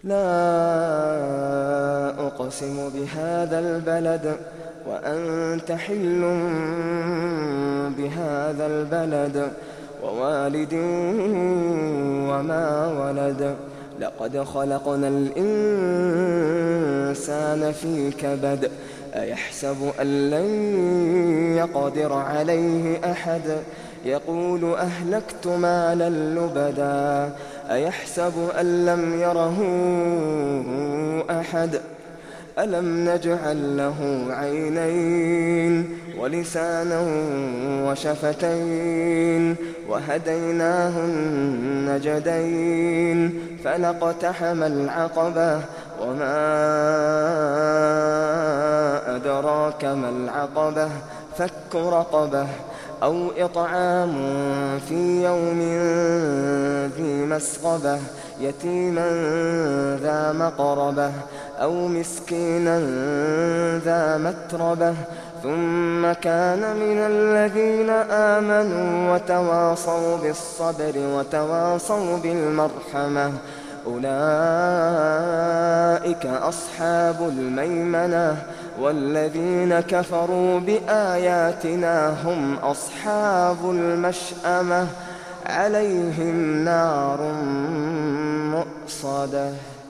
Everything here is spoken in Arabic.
لا أقسم بهذا البلد وأنت حل بهذا البلد ووالد وما ولد لقد خلقنا الإنسان في كبد أيحسب أن لن يقدر عليه أحد يقول أهلكت مالا لبدا أيحسب أن لم يره أحد ألم نجعل له عينين ولسانا وشفتين وهديناه النجدين فلاقتحم العقبة وما أدراك ما العقبة فك رقبة أو إطعام في يوم ذي مسغبة يتيما ذا مقربة أو مسكينا ذا متربة ثم كان من الذين آمنوا وتواصوا بالصبر وتواصوا بالمرحمة أولئك أصحاب الميمنة والذين كفروا بآياتنا هم أصحاب المشأمة عليهم نار مؤصدة.